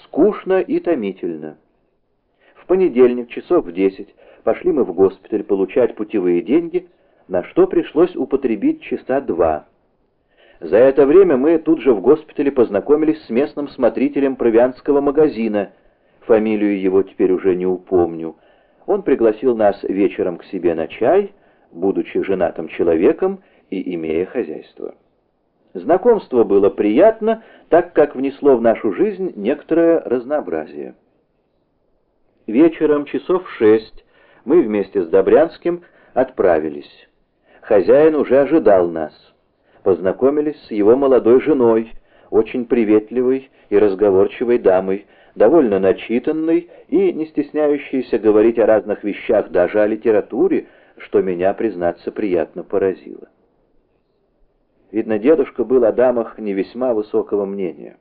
скучно и томительно. В понедельник часов в 10 пошли мы в госпиталь получать путевые деньги, на что пришлось употребить часа 2. За это время мы тут же в госпитале познакомились с местным смотрителем провиантского магазина, фамилию его теперь уже не упомню. Он пригласил нас вечером к себе на чай, будучи женатым человеком и имея хозяйство. Знакомство было приятно, так как внесло в нашу жизнь некоторое разнообразие. Вечером часов в 6 мы вместе с Добрянским отправились. Хозяин уже ожидал нас. Познакомились с его молодой женой, очень приветливой и разговорчивой дамой, довольно начитанной и не стесняющейся говорить о разных вещах, даже о литературе, что меня, признаться, приятно поразило. Видно, дедушка был о дамах не весьма высокого мнения.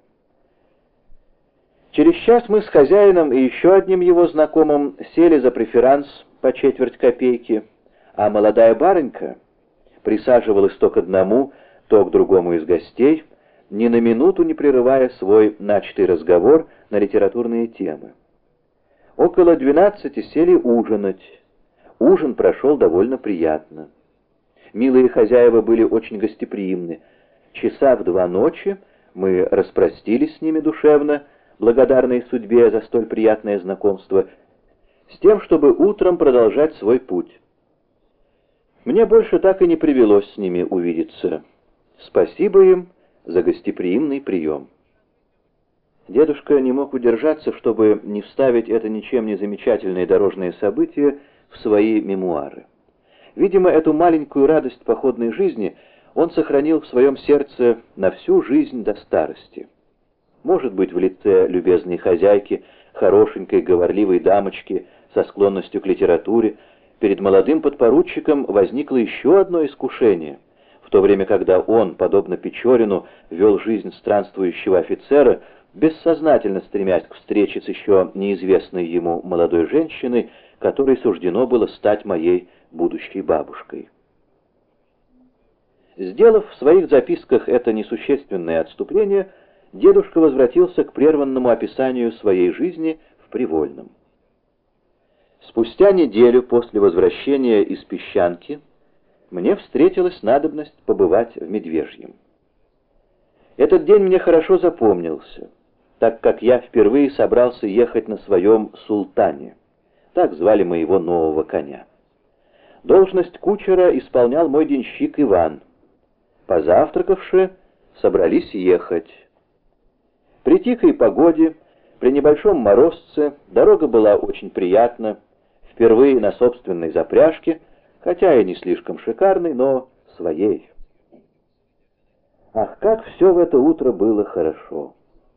Через час мы с хозяином и еще одним его знакомым сели за преферанс по четверть копейки, а молодая барынька присаживалась то к одному, то к другому из гостей, ни на минуту не прерывая свой начатый разговор на литературные темы. Около 12 сели ужинать. Ужин прошел довольно приятно. Милые хозяева были очень гостеприимны. Часа в 2 ночи мы распростились с ними душевно, благодарные судьбе за столь приятное знакомство, с тем, чтобы утром продолжать свой путь. Мне больше так и не привелось с ними увидеться. Спасибо им за гостеприимный прием. Дедушка не мог удержаться, чтобы не вставить это ничем не замечательное дорожное событие в свои мемуары. Видимо, эту маленькую радость походной жизни он сохранил в своем сердце на всю жизнь до старости. Может быть, в лице любезной хозяйки, хорошенькой, говорливой дамочки со склонностью к литературе, перед молодым подпоручиком возникло еще одно искушение, в то время, когда он, подобно Печорину, вел жизнь странствующего офицера, бессознательно стремясь к встрече с еще неизвестной ему молодой женщиной, которой суждено было стать моей будущей бабушкой. Сделав в своих записках это несущественное отступление, дедушка возвратился к прерванному описанию своей жизни в Привольном. Спустя неделю после возвращения из Песчанки мне встретилась надобность побывать в Медвежьем. Этот день мне хорошо запомнился, так как я впервые собрался ехать на своем «Султане», так звали моего нового коня. Должность кучера исполнял мой денщик Иван. Позавтракавши, собрались ехать. При тихой погоде, при небольшом морозце, дорога была очень приятна, впервые на собственной запряжке, хотя и не слишком шикарной, но своей. Ах, как все в это утро было хорошо!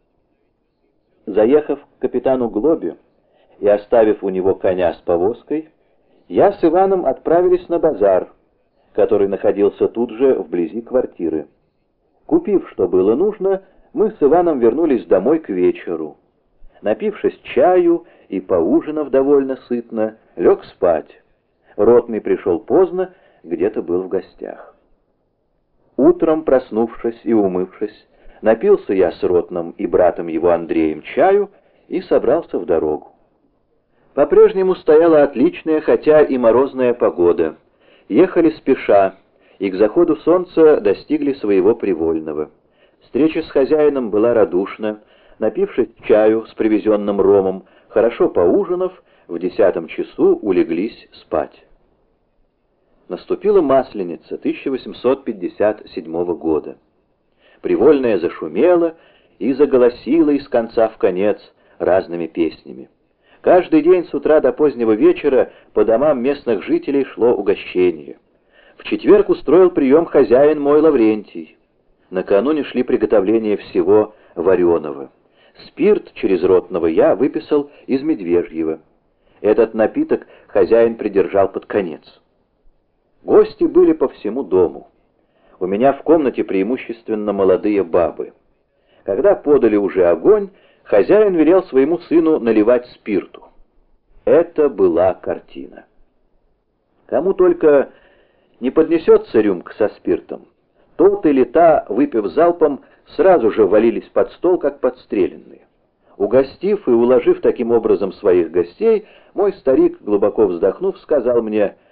Заехав к капитану Глобе и оставив у него коня с повозкой, я с Иваном отправились на базар, который находился тут же вблизи квартиры. Купив, что было нужно, мы с Иваном вернулись домой к вечеру. Напившись чаю и поужинав довольно сытно, лег спать. Ротный пришел поздно, где-то был в гостях. Утром, проснувшись и умывшись, напился я с Ротным и братом его Андреем чаю и собрался в дорогу. По-прежнему стояла отличная, хотя и морозная погода. Ехали спеша, и к заходу солнца достигли своего Привольного. Встреча с хозяином была радушна. Напившись чаю с привезенным ромом, хорошо поужинав, в 10 часу улеглись спать. Наступила Масленица 1857 года. Привольная зашумела и заголосила из конца в конец разными песнями. Каждый день с утра до позднего вечера по домам местных жителей шло угощение. В четверг устроил прием хозяин мой Лаврентий. Накануне шли приготовления всего вареного. Спирт через Ротного я выписал из Медвежьего. Этот напиток хозяин придержал под конец. Гости были по всему дому. У меня в комнате преимущественно молодые бабы. Когда подали уже огонь, хозяин велел своему сыну наливать спирту. Это была картина. Кому только не поднесется рюмка со спиртом, тот или та, выпив залпом, сразу же валились под стол, как подстреленные. Угостив и уложив таким образом своих гостей, мой старик, глубоко вздохнув, сказал мне: